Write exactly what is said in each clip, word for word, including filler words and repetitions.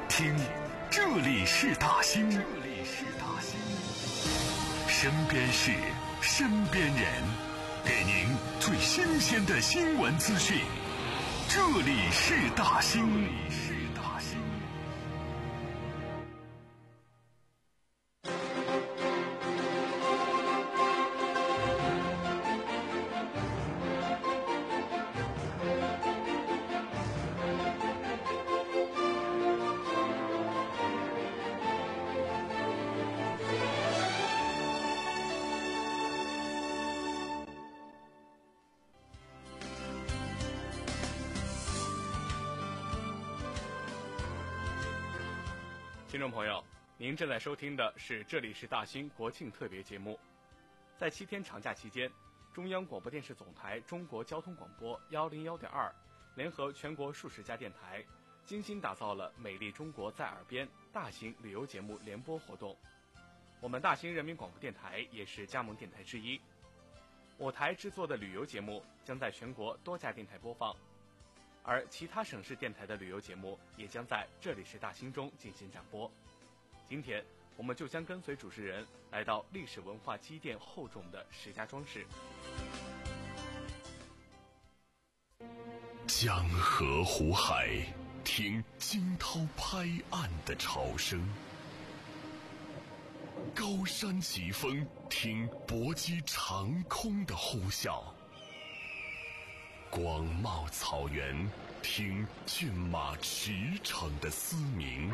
听，这里是大兴，这里是大兴，身边事，身边人，给您最新鲜的新闻资讯。这里是大兴，这里是大兴。 听众朋友，您正在收听的是这里是大兴国庆特别节目。在七天长假期间，中央广播电视总台中国交通广播幺零幺点二联合全国数十家电台，精心打造了美丽中国在耳边大型旅游节目联播活动。我们大兴人民广播电台也是加盟电台之一，我台制作的旅游节目将在全国多家电台播放，而其他省市电台的旅游节目也将在这里是大兴中进行展播。今天我们就将跟随主持人来到历史文化积淀厚重的石家庄市。 江河湖海，听惊涛拍岸的潮声；高山疾风，听搏击长空的呼啸；广袤草原，听骏马驰骋的嘶鸣；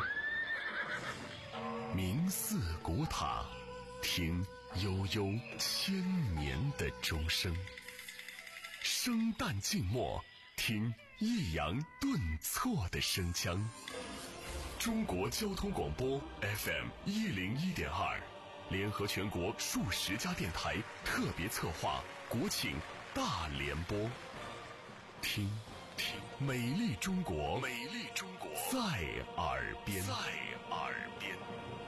明寺古塔，听悠悠千年的钟声；生旦净末，听抑扬顿挫的声腔。中国交通广播 F M 一零一点二，联合全国数十家电台特别策划国庆大联播。听听美丽中国，美丽中国在耳边，在耳边。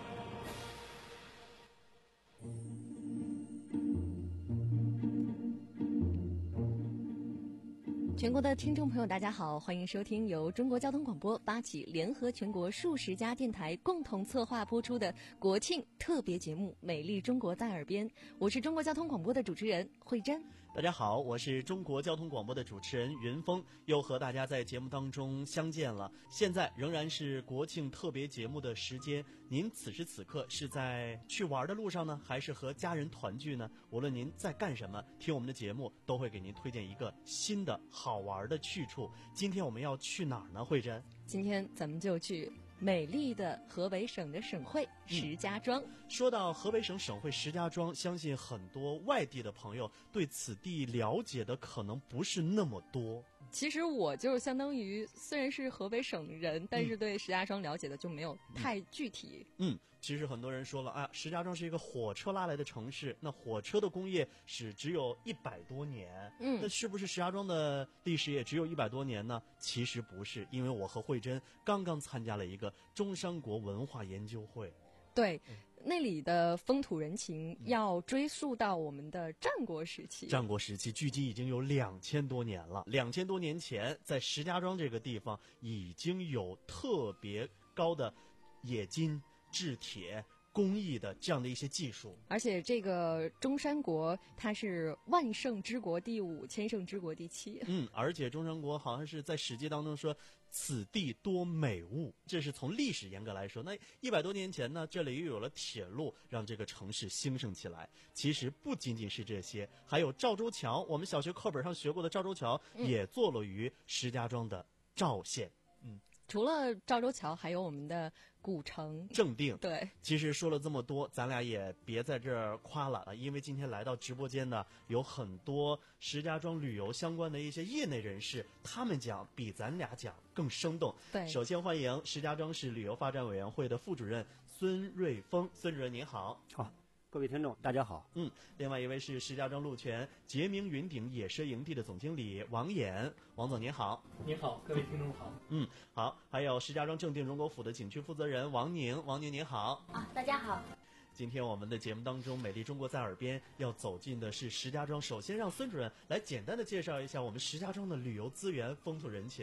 全国的听众朋友大家好，欢迎收听由中国交通广播发起联合全国数十家电台共同策划播出的国庆特别节目《美丽中国在耳边》，我是中国交通广播的主持人慧珍。 大家好，我是中国交通广播的主持人云峰，又和大家在节目当中相见了。现在仍然是国庆特别节目的时间，您此时此刻是在去玩的路上呢，还是和家人团聚呢？无论您在干什么，听我们的节目都会给您推荐一个新的好玩的去处。今天我们要去哪儿呢，慧珍？ 今天咱们就去美丽的河北省的省会石家庄、嗯、 说到河北省省会石家庄，相信很多外地的朋友对此地了解的可能不是那么多。 其实我就相当于虽然是河北省人，但是对石家庄了解的就没有太具体。 嗯, 嗯其实很多人说了啊，石家庄是一个火车拉来的城市，那火车的工业史只有一百多年，嗯，那是不是石家庄的历史也只有一百多年呢？其实不是，因为我和慧珍刚刚参加了一个中山国文化研究会。 对、嗯、那里的风土人情要追溯到我们的战国时期。 战国时期距今已经有两千多年了。两千多年前，在石家庄这个地方已经有特别高的冶金、制铁、工艺的这样的一些技术。 而且这个中山国它是万圣之国第五，千圣之国第七。 嗯，而且中山国好像是在史记当中说此地多美物，这是从历史严格来说。那一百多年前呢，这里又有了铁路，让这个城市兴盛起来。其实不仅仅是这些，还有赵州桥，我们小学课本上学过的赵州桥、嗯、也坐落于石家庄的赵县。 嗯，除了赵州桥，还有我们的古城正定。 对， 其实说了这么多，咱俩也别在这儿夸了，因为今天来到直播间呢，有很多石家庄旅游相关的一些业内人士，他们讲比咱俩讲更生动。 对， 首先欢迎石家庄市旅游发展委员会的副主任孙瑞峰，孙主任您好。 好，各位听众大家好。 嗯，另外一位是石家庄鹿泉杰明云顶野奢营地的总经理王衍，王总您好。 您好，各位听众好。 嗯，好，还有石家庄正定荣国府的景区负责人王宁，王宁您好。 啊，大家好。 今天我们的节目当中，美丽中国在耳边要走进的是石家庄。首先让孙主任来简单的介绍一下我们石家庄的旅游资源、风土人情。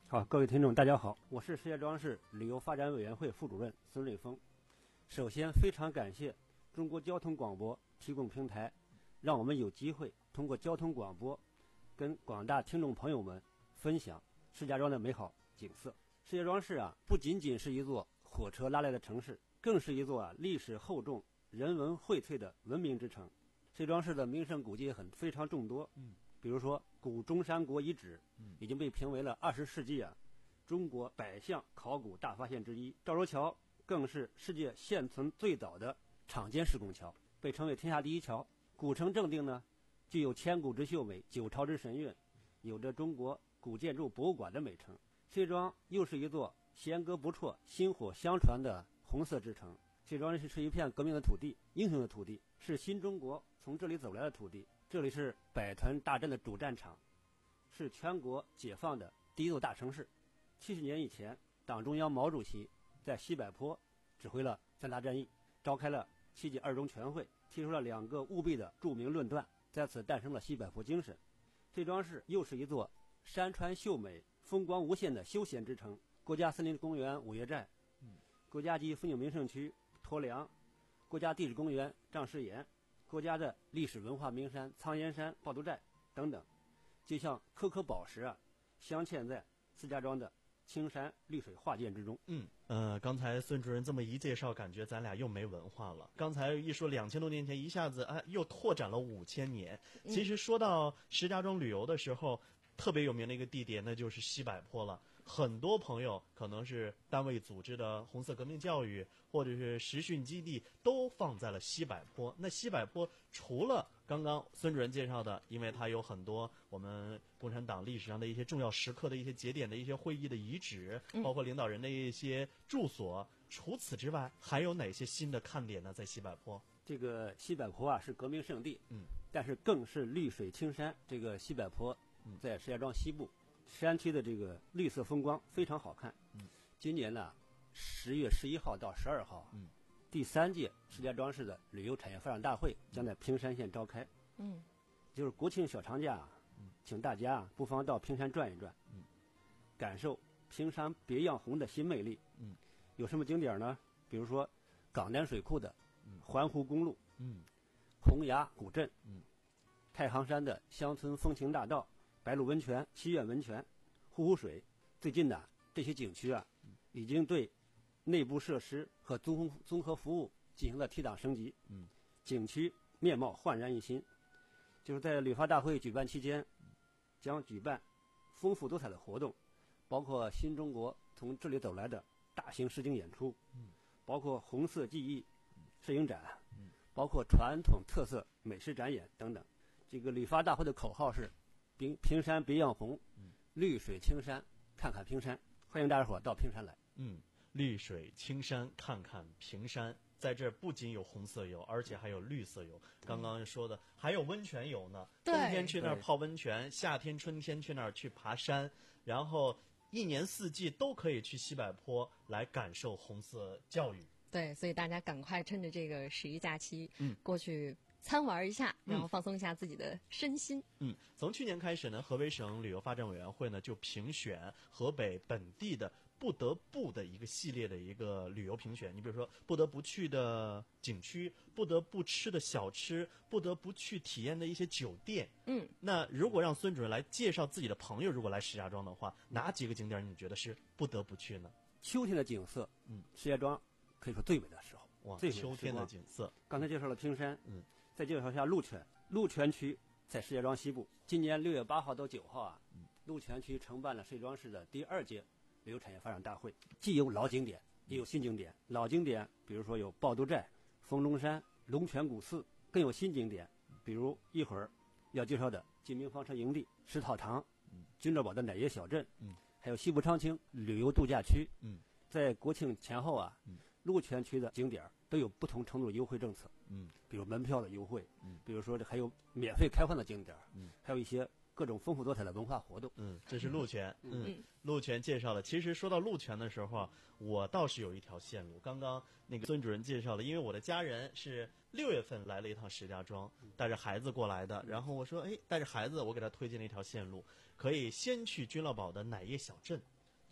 好，各位听众，大家好，我是石家庄市旅游发展委员会副主任孙瑞峰。首先，非常感谢中国交通广播提供平台，让我们有机会通过交通广播跟广大听众朋友们分享石家庄的美好景色。石家庄市啊，不仅仅是一座火车拉来的城市，更是一座啊历史厚重、人文荟萃的文明之城。石家庄市的名胜古迹很非常众多，嗯，比如说古中山国遗址，嗯，已经被评为了二十世纪啊中国百项考古大发现之一。赵州桥更是世界现存最早的敞间施工桥，被称为天下第一桥。古城正定呢，具有千古之秀美、九朝之神韵，有着中国古建筑博物馆的美称。石家庄又是一座弦歌不辍、薪火相传的红色之城。石家庄是一片革命的土地，英雄的土地，是新中国从这里走来的土地。这里是百团大战的主战场，是全国解放的第一座大城市。七十年以前，党中央毛主席在西柏坡指挥了三大战役，召开了七届二中全会，提出了两个务必的著名论断，在此诞生了西柏坡精神。石家庄市又是一座山川秀美、风光无限的休闲之城。国家森林公园五岳寨，国家级风景名胜区鄱梁，国家地质公园丈石岩，国家的历史文化名山苍岩山、抱头寨等等，就像颗颗宝石啊，镶嵌在石家庄的青山绿水画卷之中。 嗯，呃，刚才孙主任这么一介绍，感觉咱俩又没文化了。刚才一说两千多年前，一下子哎又拓展了五千年。其实说到石家庄旅游的时候，特别有名的一个地点，那就是西柏坡了。很多朋友可能是单位组织的红色革命教育，或者是实训基地，都放在了西柏坡。那西柏坡除了刚刚孙主任介绍的，因为它有很多我们共产党历史上的一些重要时刻的一些节点的一些会议的遗址，包括领导人的一些住所。除此之外，还有哪些新的看点呢？在西柏坡， 这个西柏坡啊是革命圣地，嗯，但是更是绿水青山。这个西柏坡在石家庄西部。山区的这个绿色风光非常好看。嗯，今年呢，十月十一号到十二号，嗯，第三届石家庄市的旅游产业发展大会将在平山县召开。嗯，就是国庆小长假，嗯，请大家啊不妨到平山转一转，嗯，感受平山别样红的新魅力。嗯，有什么景点呢？比如说港南水库的环湖公路，嗯，洪崖古镇，嗯，太行山的乡村风情大道。白鹿温泉、西苑温泉、呼呼水，最近呢，这些景区啊，已经对内部设施和综综合服务进行了提档升级。嗯，景区面貌焕然一新。就是在旅发大会举办期间，将举办丰富多彩的活动，包括新中国从这里走来的大型实景演出，嗯，包括红色记忆摄影展，嗯，包括传统特色美食展演等等。这个旅发大会的口号是。平平山别样红，绿水青山，看看平山。欢迎大家伙到平山来。 嗯，绿水青山，看看平山。在这不仅有红色游，而且还有绿色游。刚刚说的还有温泉游呢。冬天去那儿泡温泉，夏天、春天去那儿去爬山，然后一年四季都可以去西柏坡来感受红色教育。 对，所以大家赶快趁着这个十一假期，嗯，过去。参玩一下，然后放松一下自己的身心。 嗯，从去年开始呢，河北省旅游发展委员会呢就评选河北本地的不得不的一个系列的一个旅游评选。你比如说，不得不去的景区，不得不吃的小吃，不得不去体验的一些酒店。嗯，那如果让孙主任来介绍自己的朋友，如果来石家庄的话，哪几个景点你觉得是不得不去呢？ 秋天的景色，嗯，石家庄可以说最美的时候。 哇，最秋天的景色。 刚才介绍了平山，嗯。再介绍一下鹿泉，鹿泉区在石家庄西部。今年六月八号到九号啊，鹿泉区承办了石家庄市的第二届旅游产业发展大会，既有老景点，也有新景点。老景点，比如说有抱头寨、丰隆山、龙泉古寺，更有新景点，比如一会儿要介绍的金明房车营地、石套堂、君乐堡的奶业小镇，还有西部昌清旅游度假区。在国庆前后啊，鹿泉区的景点都有不同程度的优惠政策。嗯，比如门票的优惠，嗯，比如说这还有免费开放的景点，嗯，还有一些各种丰富多彩的文化活动。 嗯，这是鹿泉，嗯，鹿泉介绍了。其实说到鹿泉的时候啊，我倒是有一条线路。刚刚那个孙主任介绍了，因为我的家人是六月份来了一趟石家庄，带着孩子过来的。然后我说，哎，带着孩子，我给他推荐了一条线路，可以先去君乐堡的奶业小镇。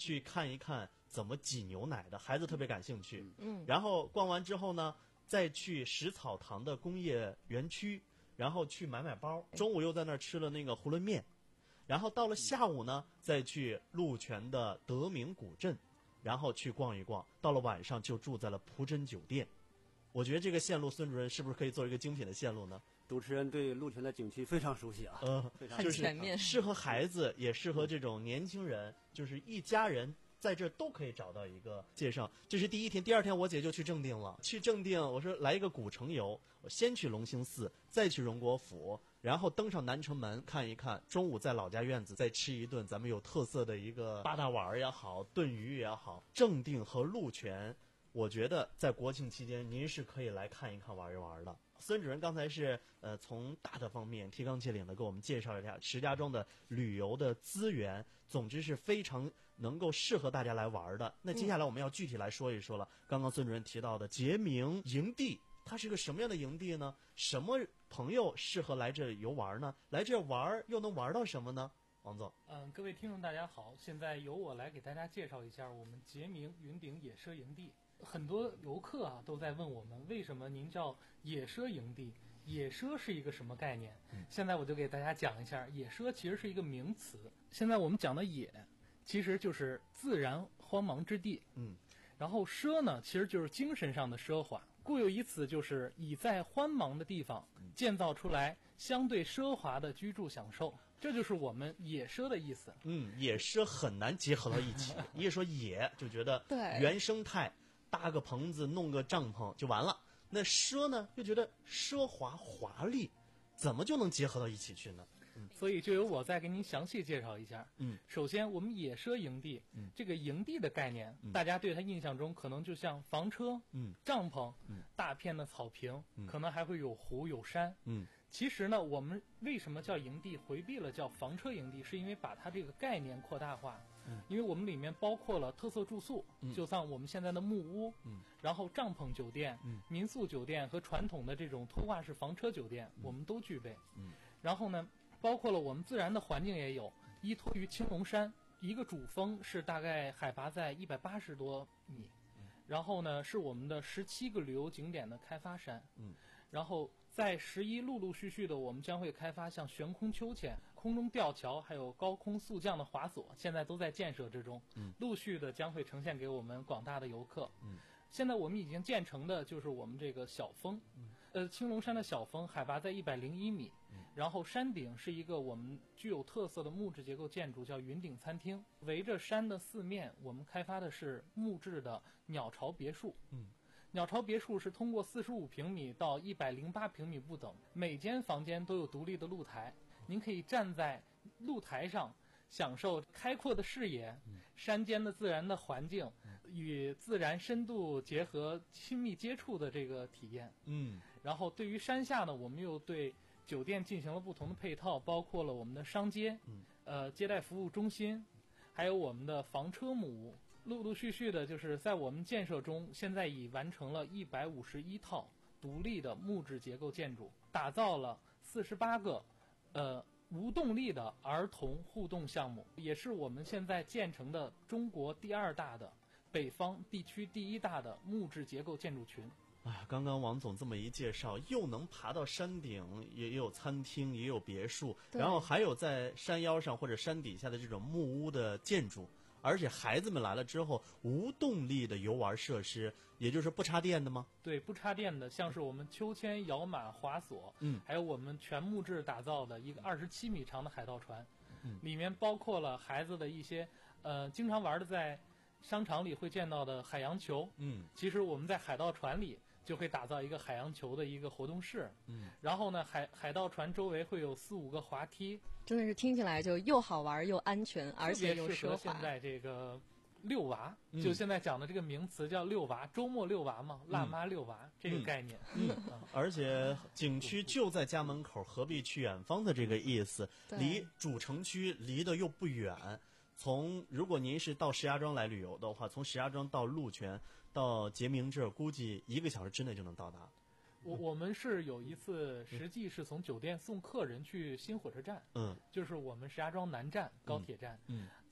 去看一看怎么挤牛奶的，孩子特别感兴趣。 嗯， 然后逛完之后呢，再去食草堂的工业园区，然后去买买包。中午又在那儿吃了那个囫囵面，然后到了下午呢，再去鹿泉的德明古镇，然后去逛一逛。到了晚上就住在了蒲珍酒店。我觉得这个线路，孙主任是不是可以做一个精品的线路呢？ 主持人对鹿泉的景区非常熟悉啊， 呃， 非常就是全面适合孩子，也适合这种年轻人，就是一家人在这都可以找到一个介绍。这是第一天，第二天我姐就去正定了。去正定，我说来一个古城游，我先去隆兴寺，再去荣国府，然后登上南城门看一看。中午在老家院子再吃一顿咱们有特色的一个八大碗也好，炖鱼也好。正定和鹿泉，我觉得在国庆期间您是可以来看一看玩一玩的。孙主任刚才是呃从大的方面提纲挈领的给我们介绍了一下石家庄的旅游的资源，总之是非常能够适合大家来玩的。那接下来我们要具体来说一说了。刚刚孙主任提到的杰明营地，它是个什么样的营地呢？什么朋友适合来这游玩呢？来这玩又能玩到什么呢？王总。 嗯，各位听众大家好，现在由我来给大家介绍一下我们杰明云顶野奢营地。很多游客啊都在问我们，为什么您叫野奢营地？野奢是一个什么概念？现在我就给大家讲一下，野奢其实是一个名词。现在我们讲的野，其实就是自然荒茫之地。 嗯， 然后奢呢，其实就是精神上的奢华。故有一词，就是以在荒茫的地方建造出来相对奢华的居住享受，这就是我们野奢的意思。 嗯，野奢很难结合到一起。一说野，就觉得对原生态，搭个棚子，弄个帐篷就完了。那奢呢，又觉得奢华华丽，怎么就能结合到一起去呢？ 所以就由我再给您详细介绍一下。 嗯， 首先我们野奢营地， 嗯， 这个营地的概念， 嗯， 大家对它印象中可能就像房车， 嗯， 帐篷， 嗯， 大片的草坪， 嗯， 可能还会有湖有山， 嗯。 其实呢，我们为什么叫营地，回避了叫房车营地，是因为把它这个概念扩大化。 嗯， 因为我们里面包括了特色住宿， 嗯， 就像我们现在的木屋， 嗯， 然后帐篷酒店， 嗯， 民宿酒店和传统的这种拖挂式房车酒店， 嗯， 我们都具备。 嗯， 然后呢，包括了我们自然的环境也有，依托于青龙山，一个主峰是大概海拔在一百八十多米， 嗯， 然后呢是我们的十七个旅游景点的开发山， 嗯， 然后在十一陆陆续续的我们将会开发像悬空秋千、空中吊桥，还有高空速降的滑索，现在都在建设之中， 嗯， 陆续的将会呈现给我们广大的游客。 嗯， 现在我们已经建成的就是我们这个小峰， 嗯， 呃，青龙山的小峰海拔在一百零一米， 嗯， 然后山顶是一个我们具有特色的木质结构建筑，叫云顶餐厅。围着山的四面，我们开发的是木质的鸟巢别墅。 嗯， 鸟巢别墅是通过四十五平米到一百零八平米不等，每间房间都有独立的露台，您可以站在露台上享受开阔的视野， 嗯， 山间的自然的环境，与自然深度结合、亲密接触的这个体验。 嗯， 然后对于山下呢，我们又对酒店进行了不同的配套，包括了我们的商街， 嗯， 呃，接待服务中心，还有我们的房车木屋。陆陆续续的，就是在我们建设中，现在已完成了一百五十一套独立的木质结构建筑，打造了四十八个，呃，无动力的儿童互动项目，也是我们现在建成的中国第二大的、北方地区第一大的木质结构建筑群。 哎呀，刚刚王总这么一介绍，又能爬到山顶，也也有餐厅，也有别墅，然后还有在山腰上或者山底下的这种木屋的建筑。而且孩子们来了之后，无动力的游玩设施，也就是不插电的吗？ 对，不插电的，像是我们秋千、摇马、滑索， 嗯， 还有我们全木质打造的一个二十七米长的海盗船， 嗯， 里面包括了孩子的一些，呃，经常玩的在商场里会见到的海洋球， 嗯， 其实我们在海盗船里就会打造一个海洋球的一个活动室， 嗯， 然后呢，海海盗船周围会有四五个滑梯， 真的是听起来就又好玩又安全，而且又奢华。 现在这个遛娃， 嗯， 就现在讲的这个名词叫遛娃，周末遛娃嘛，辣妈遛娃，嗯，这个概念。 嗯，嗯而且景区就在家门口，何必去远方的这个意思，离主城区离得又不远。从如果您是到石家庄来旅游的话，从石家庄到鹿泉到杰明这儿，估计一个小时之内就能到达。 我我们是有一次，实际是从酒店送客人去新火车站， 嗯， 就是我们石家庄南站高铁站， 嗯，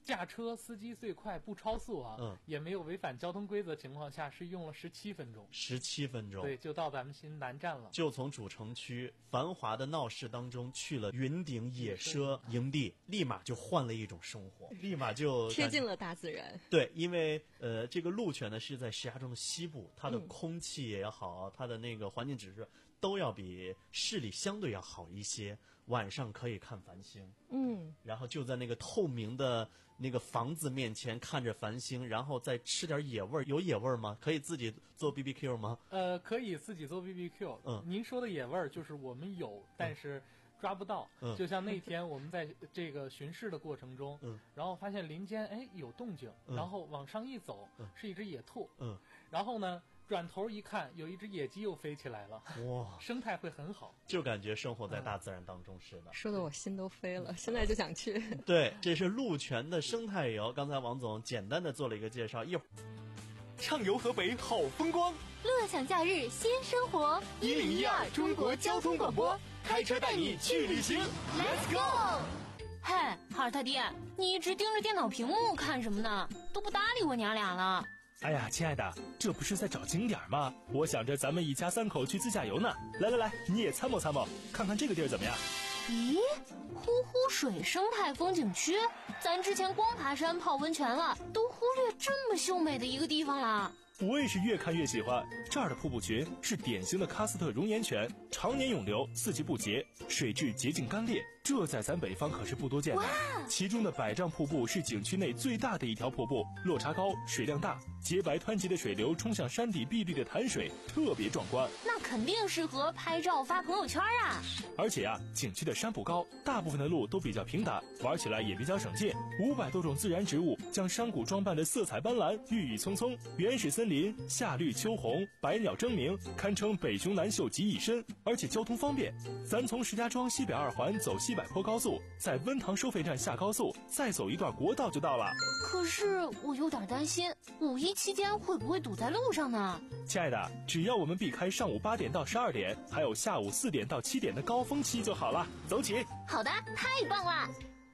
驾车司机最快不超速啊， 嗯， 也没有违反交通规则情况下，是用了十七分钟。 十七分钟， 对，就到咱们新南站了。 就从主城区繁华的闹市当中去了云顶野奢营地，立马就换了一种生活，立马就贴近了大自然。 对，因为呃，这个鹿泉呢是在石家庄的西部，它的空气也好，嗯、它的那个环境指数都要比市里相对要好一些。晚上可以看繁星， 嗯， 然后就在那个透明的那个房子面前看着繁星，然后再吃点野味儿。有野味儿吗？可以自己做 B B Q 吗？ 呃，可以自己做 B B Q。 嗯， 您说的野味儿就是我们有，但是抓不到。 嗯， 就像那天我们在这个巡视的过程中， 嗯， 然后发现林间哎有动静， 嗯、 然后往上一走， 嗯、 是一只野兔， 嗯， 然后呢。转头一看，有一只野鸡又飞起来了， 哇， 生态会很好， 就感觉生活在大自然当中似的。 说的我心都飞了，现在就想去。 对，这是鹿泉的生态游。刚才王总简单的做了一个介绍，一会儿畅游河北好风光， 乐享假日新生活。 一零一二中国交通广播，开车带你去旅行 ，Let's go！ 嘿，哈尔他爹，你一直盯着电脑屏幕看什么呢？都不搭理我娘俩了。 哎呀，亲爱的，这不是在找景点吗？我想着咱们一家三口去自驾游呢。来来来，你也参谋参谋，看看这个地儿怎么样？ 咦，呼呼水生态风景区，咱之前光爬山泡温泉了，都忽略这么秀美的一个地方了。 我也是越看越喜欢，这儿的瀑布群是典型的喀斯特熔岩泉，常年涌流，四季不竭，水质洁净干裂，这在咱北方可是不多见的。其中的百丈瀑布是景区内最大的一条瀑布，落差高，水量大，洁白湍急的水流冲向山底碧绿的潭水，特别壮观。 那肯定适合拍照发朋友圈啊！ 而且啊，景区的山不高，大部分的路都比较平坦，玩起来也比较省劲。五百多种自然植物将山谷装扮的色彩斑斓，郁郁葱葱，原始森林夏绿秋红，百鸟争鸣，堪称北雄南秀集一身。而且交通方便，咱从石家庄西北二环走西柏坡高速，在温塘收费站下高速，再走一段国道就到了。 可是我有点担心，五一期间会不会堵在路上呢？ 亲爱的，只要我们避开上午八点到十二点，还有下午四点到七点的高峰期就好了。走起！ 好的，太棒了！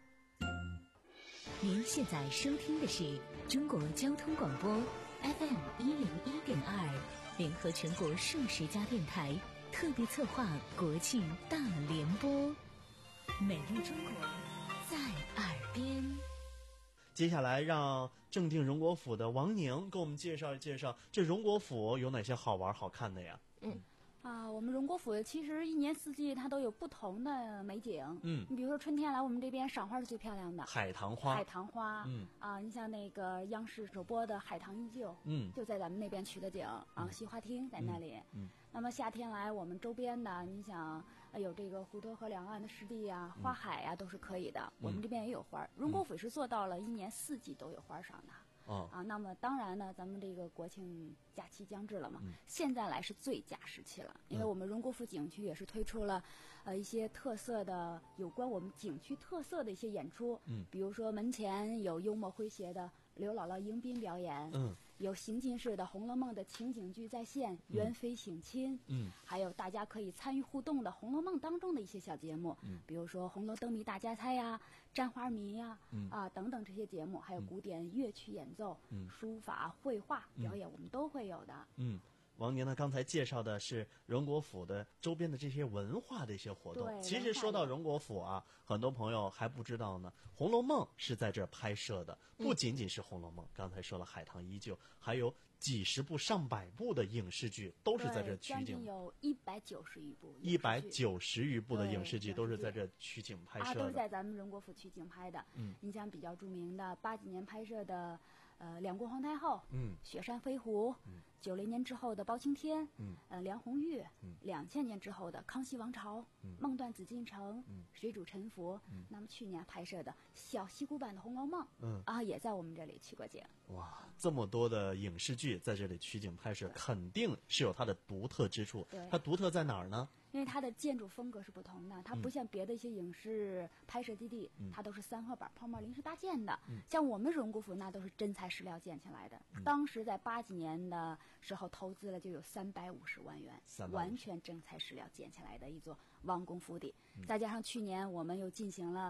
您现在收听的是中国交通广播 F M 一零一点二，联合全国数十家电台特别策划国庆大联播，美丽中国在耳边。 接下来让正定荣国府的王宁给我们介绍介绍，这荣国府有哪些好玩好看的呀？ 嗯。啊，我们荣国府其实一年四季它都有不同的美景。 嗯， 你比如说春天来我们这边赏花是最漂亮的， 海棠花。 海棠花， 嗯啊，你像那个央视首播的《海棠依旧》， 嗯， 就在咱们那边取的景啊，西花厅在那里。 嗯，嗯那么夏天来我们周边的，你想有这个滹沱河两岸的湿地呀、花海呀，都是可以的。 嗯、 我们这边也有花，荣国府是做到了一年四季都有花赏的。 哦、 啊，那么当然呢，咱们这个国庆假期将至了嘛， 嗯、 现在来是最佳时期了，因为我们荣国府景区也是推出了，呃一些特色的有关我们景区特色的一些演出， 嗯， 比如说门前有幽默诙谐的刘姥姥迎宾表演， 嗯， 有行进式的《红楼梦》的情景剧再现，元妃省亲， 嗯， 还有大家可以参与互动的《红楼梦》当中的一些小节目， 嗯， 比如说红楼灯谜大家猜呀、沾花谜呀， 嗯啊等等这些节目，还有古典乐曲演奏， 嗯， 书法、绘画表演，我们都会有的。 嗯，王宁呢刚才介绍的是荣国府的周边的这些文化的一些活动。 对， 其实说到荣国府啊，很多朋友还不知道呢，《红楼梦》是在这儿拍摄的，不仅仅是《红楼梦》，刚才说了《海棠依旧》，还有几十部、上百部的影视剧都是在这取景， 将近有一百九十余部， 一百九十余部的影视剧都是在这取景拍摄的， 啊，都是在咱们荣国府取景拍的。 嗯， 你像比较著名的八几年拍摄的，呃，两国皇太后， 嗯， 雪山飞狐， 嗯， 九零年之后的包青天， 嗯， 呃，梁红玉， 嗯， 两千年之后的康熙王朝， 嗯， 梦断紫禁城， 嗯， 水煮沉浮， 嗯， 那么去年拍摄的小戏骨版的《红楼梦》， 嗯， 啊，也在我们这里取过景。 哇，这么多的影视剧在这里取景拍摄，肯定是有它的独特之处。 对， 它独特在哪儿呢？ 因为它的建筑风格是不同的，它不像别的一些影视拍摄基地， 嗯、 它都是三合板泡沫临时搭建的。 嗯、 像我们荣国府那都是真材实料建起来的。 嗯、 当时在八几年的时候投资了就有三百五十万元，完全真材实料建起来的一座王宫府邸。 嗯、 再加上去年我们又进行了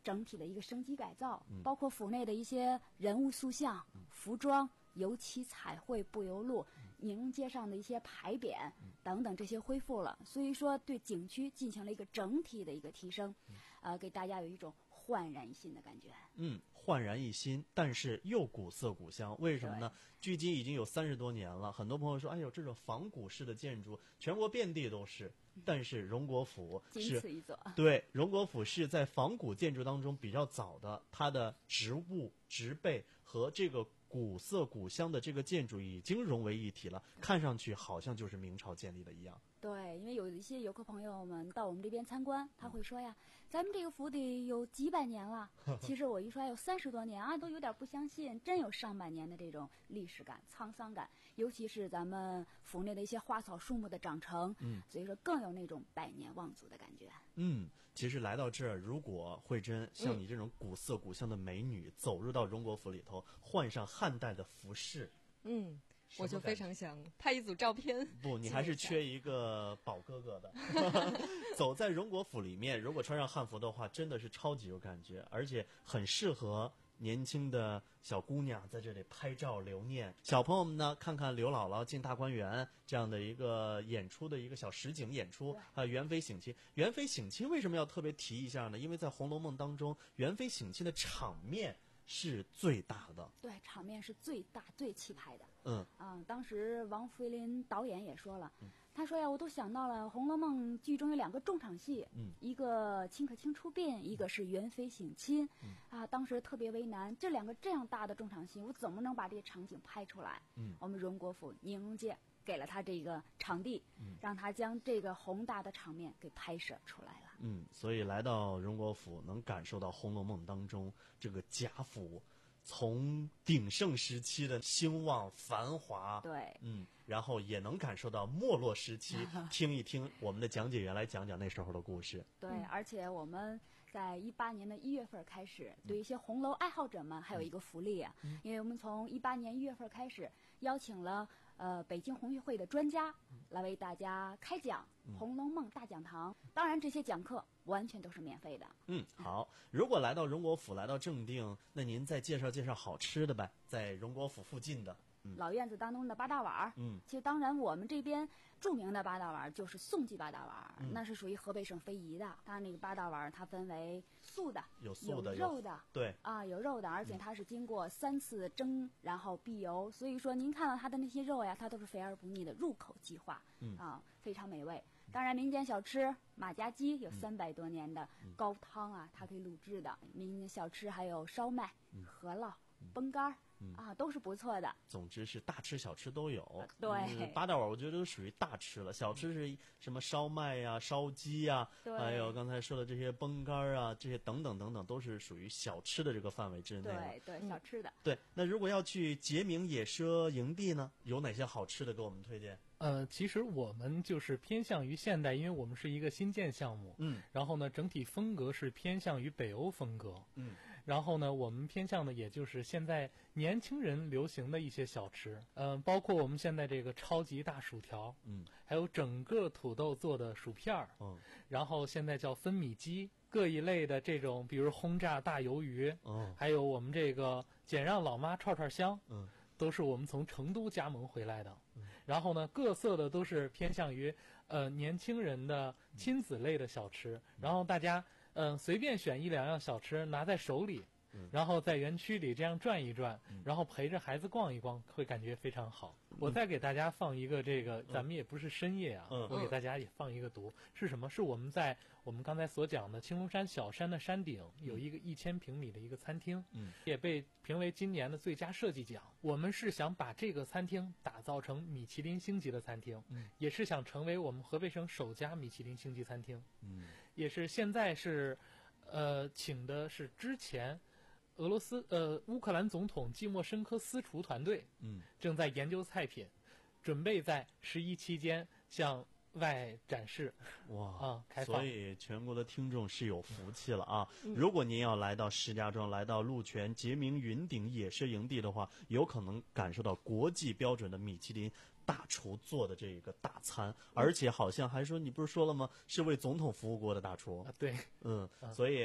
整体的一个升级改造， 嗯、 包括府内的一些人物塑像、嗯、服装、油漆、彩绘、步游路、宁街上的一些牌匾等等，这些恢复了，所以说对景区进行了一个整体的一个提升，呃，给大家有一种焕然一新的感觉。 嗯，焕然一新，但是又古色古香，为什么呢？距今已经有三十多年了，很多朋友说，哎呦，这种仿古式的建筑，全国遍地都是。但是荣国府是仅此一座， 对，荣国府是在仿古建筑当中比较早的，它的植物、植被和这个古色古香的这个建筑已经融为一体了，看上去好像就是明朝建立的一样。 对，因为有一些游客朋友们到我们这边参观，他会说呀，咱们这个府得有几百年了。其实我一说有三十多年啊，都有点不相信，真有上百年的这种历史感、沧桑感。尤其是咱们府内的一些花草树木的长成，嗯，所以说更有那种百年望族的感觉。 嗯，其实来到这儿，如果慧珍像你这种古色古香的美女、嗯、走入到荣国府里头，换上汉代的服饰， 嗯。我就非常想拍一组照片。 不，你还是缺一个宝哥哥的。走在荣国府里面，如果穿上汉服的话，真的是超级有感觉，而且很适合年轻的小姑娘在这里拍照留念。小朋友们呢，看看刘姥姥进大观园这样的一个演出的一个小实景演出，还有元妃省亲。元妃省亲为什么要特别提一下呢？因为在《红楼梦》当中，元妃省亲的场面是最大的， 对，场面是最大最气派的。 嗯啊，当时王福林导演也说了，嗯、他说呀，我都想到了《红楼梦》剧中有两个重场戏，嗯，一个秦可卿出殡，一个是元妃省亲，嗯、啊，当时特别为难，这两个这样大的重场戏，我怎么能把这些场景拍出来？嗯，我们荣国府宁荣街给了他这个场地，嗯、让他将这个宏大的场面给拍摄出来了。 嗯，所以来到荣国府，能感受到《红楼梦》当中这个贾府从鼎盛时期的兴旺繁华， 对， 嗯，然后也能感受到没落时期，听一听我们的讲解员来讲讲那时候的故事。 对，而且我们在一八年的一月份开始，对一些红楼爱好者们还有一个福利啊，嗯、因为我们从一八年一月份开始邀请了呃北京红学会的专家来为大家开讲《红楼梦大讲堂》，当然这些讲课完全都是免费的。 嗯，好。如果来到荣国府，来到正定，那您再介绍介绍好吃的呗，在荣国府附近的。嗯、 老院子当中的八大碗，嗯，其实当然我们这边著名的八大碗就是宋记八大碗，嗯、那是属于河北省非遗的。当然那个八大碗它分为素的、 有素的、 有肉的， 对啊，有肉的，而且它是经过三次蒸，然后避油，所以说您看到它的那些肉呀，它都是肥而不腻的，入口即化，嗯啊，非常美味。当然，民间小吃马家鸡有三百多年的高汤啊，它可以卤制的。民间小吃还有烧麦、饸饹、崩干儿。嗯、啊，都是不错的。 总之是大吃小吃都有。呃、 对， 八大碗我觉得都属于大吃了。小吃是什么烧麦呀、啊、烧鸡呀、啊，还有刚才说的这些崩干啊，这些等等等等，都是属于小吃的这个范围之内。 对对，小吃的。 对，那如果要去杰明野奢营地呢，有哪些好吃的给我们推荐？ 呃，其实我们就是偏向于现代，因为我们是一个新建项目。嗯。然后呢，整体风格是偏向于北欧风格。嗯。然后呢，我们偏向的也就是现在年轻人流行的一些小吃，嗯、呃，包括我们现在这个超级大薯条，嗯，还有整个土豆做的薯片儿，嗯，然后现在叫分米鸡，各一类的这种，比如轰炸大鱿鱼，嗯，还有我们这个简让老妈串串香，嗯，都是我们从成都加盟回来的，嗯，然后呢，各色的都是偏向于呃年轻人的亲子类的小吃，嗯、然后大家。嗯，随便选一两样小吃拿在手里，嗯、然后在园区里这样转一转，嗯、然后陪着孩子逛一逛，会感觉非常好。嗯、我再给大家放一个这个，咱们也不是深夜啊，嗯、我给大家也放一个读，是什么？是我们在我们刚才所讲的青龙山小山的山顶有一个一千平米的一个餐厅，嗯，也被评为今年的最佳设计奖。我们是想把这个餐厅打造成米其林星级的餐厅，嗯，也是想成为我们河北省首家米其林星级餐厅，嗯。也是现在是，呃，请的是之前俄罗斯呃乌克兰总统季莫申科私厨团队，嗯，正在研究菜品，准备在十一期间向外展示。 哇啊，开放！ 所以全国的听众是有福气了啊！嗯、如果您要来到石家庄，来到鹿泉杰明云顶野奢营地的话，有可能感受到国际标准的米其林大厨做的这个大餐，而且好像还说你不是说了吗？是为总统服务过的大厨。 啊，对， 嗯，啊、所以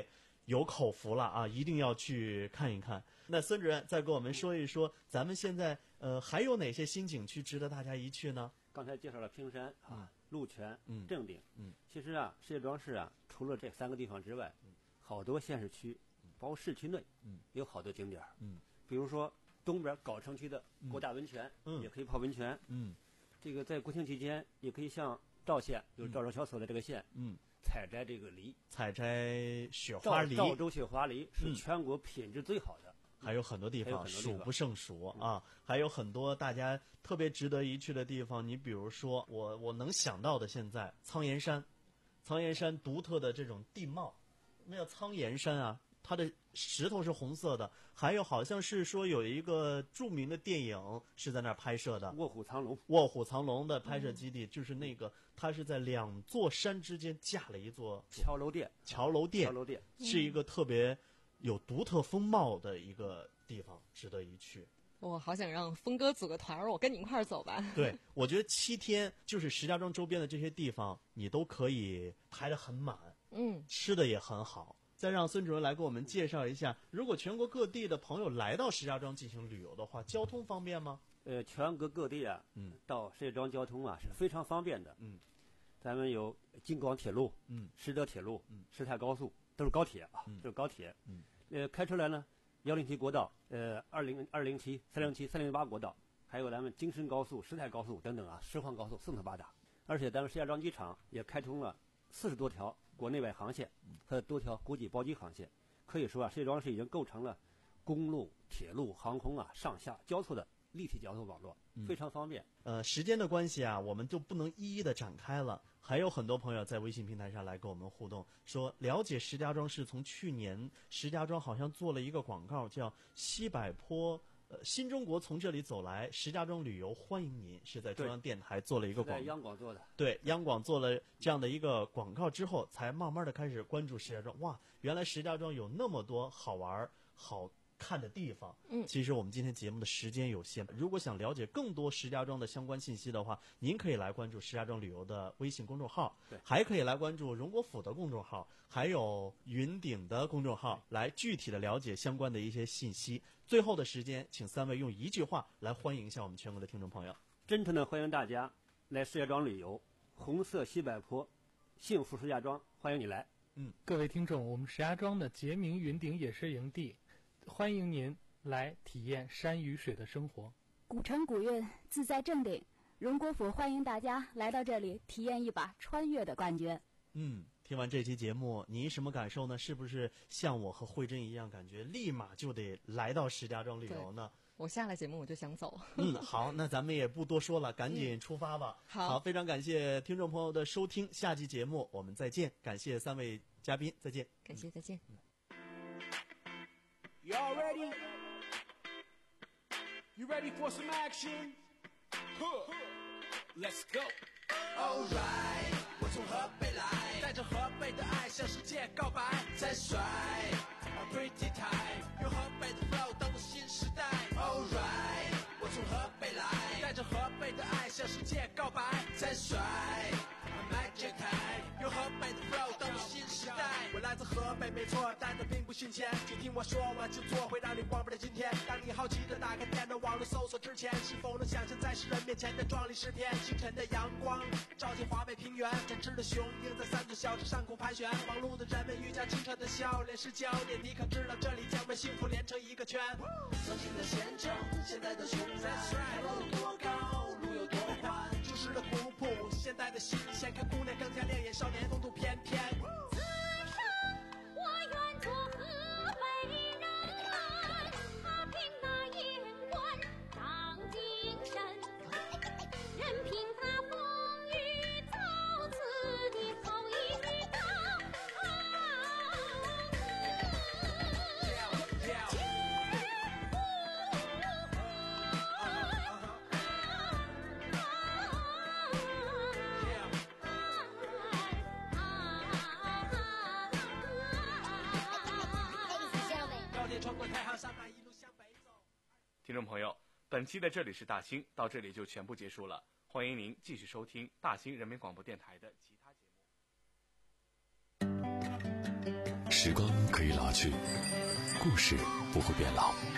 有口福了啊，一定要去看一看。那孙主任再给我们说一说，咱们现在呃还有哪些新景区值得大家一去呢？ 刚才介绍了平山啊、嗯、鹿泉、 嗯、 正定。 嗯， 其实啊，石家庄市啊，除了这三个地方之外，嗯、好多县市区，包括市区内，嗯，有好多景点。嗯，比如说东边藁城区的国大温泉，嗯，也可以泡温泉。嗯，这个在国庆期间，也可以像赵县，就是赵州小所的这个县，嗯。采摘这个梨， 采摘雪花梨， 赵州雪花梨是全国品质最好的， 嗯、还有很多地方数不胜数啊，还有很多大家特别值得一去的地方。你比如说，我我能想到的，现在苍岩山，苍岩山独特的这种地貌，那叫苍岩山啊，它的石头是红色的，还有好像是说有一个著名的电影是在那儿拍摄的， 《卧虎藏龙》。 卧虎藏龙的拍摄基地、嗯、就是那个，它是在两座山之间架了一座桥楼店， 桥楼店， 桥楼店是一个特别有独特风貌的一个地方，值得一去。 我好想让峰哥组个团儿，我跟你一块儿走吧。 对，我觉得七天就是石家庄周边的这些地方，你都可以排得很满， 嗯， 吃的也很好。再让孙主任来给我们介绍一下，如果全国各地的朋友来到石家庄进行旅游的话，交通方便吗？ 呃，全国各地啊，嗯，到石家庄交通啊是非常方便的。嗯，咱们有京广铁路，嗯，石德铁路，嗯，石太高速，都是高铁啊，嗯、都是高铁。嗯，呃，开车来呢，幺零七国道，呃，二零二零七、三零七、三零八国道，还有咱们京深高速、石太高速等等啊，石黄高速四通八达。而且咱们石家庄机场也开通了四十多条国内外航线和多条国际包机航线，可以说啊，石家庄市已经构成了公路、铁路、航空啊上下交错的立体交通网络，非常方便。 嗯、呃，时间的关系啊，我们就不能一一的展开了。还有很多朋友在微信平台上来跟我们互动，说了解石家庄市从去年石家庄好像做了一个广告，叫西柏坡。呃，新中国从这里走来，石家庄旅游欢迎您，是在中央电台做了一个广告， 在央广做的。 对，央广做了这样的一个广告之后，才慢慢的开始关注石家庄。哇，原来石家庄有那么多好玩、好看的地方。嗯，其实我们今天节目的时间有限，如果想了解更多石家庄的相关信息的话，您可以来关注石家庄旅游的微信公众号， 对， 还可以来关注荣国府的公众号，还有云顶的公众号，来具体的了解相关的一些信息。最后的时间，请三位用一句话来欢迎一下我们全国的听众朋友。 真诚的欢迎大家来石家庄旅游，红色西柏坡，幸福石家庄，欢迎你来。 嗯，各位听众，我们石家庄的杰明云顶野生营地，欢迎您来体验山与水的生活。 古城古韵，自在正定，荣国府欢迎大家来到这里，体验一把穿越的感觉。 嗯。听完这期节目，您什么感受呢？是不是像我和慧珍一样，感觉立马就得来到石家庄旅游呢？ 我下了节目我就想走。 嗯，好，那咱们也不多说了，赶紧出发吧。 嗯、好, 好，非常感谢听众朋友的收听，下期节目我们再见。感谢三位嘉宾，再见。 感谢，再见。 You all ready? You ready for some action? Huh. Let's go. All right. 我从河北来，带着河北的爱向世界告白，再甩 A pretty time， 用河北的 flow 登陆新时代。All right， 我从河北来，带着河北的爱向世界告白，再甩 A magic time， 用河北的 flow 登陆新时代。我来自河北没错，但这并不新鲜，请听我说，我就做会让你忘不了今天。当你好奇的打开电脑网络搜索之前，是否能想象在世人面前的壮丽诗篇？清晨的阳光照进华北平原，展翅的雄鹰在三座小城上空盘旋，忙碌的人们遇见清澈的笑脸是焦点，你可知道这里将被幸福连成一个圈？曾经的县城，现在的雄山，路有多高，路有多宽，旧时的古朴，现代的新鲜，看姑娘更加亮眼，少年风度翩翩。 此生我愿做河北人啊，他凭那眼观当精神，任凭他风雨造次的后一日高。 听众朋友，本期的这里是大兴，到这里就全部结束了。欢迎您继续收听大兴人民广播电台的其他节目。 时光可以老去，故事不会变老。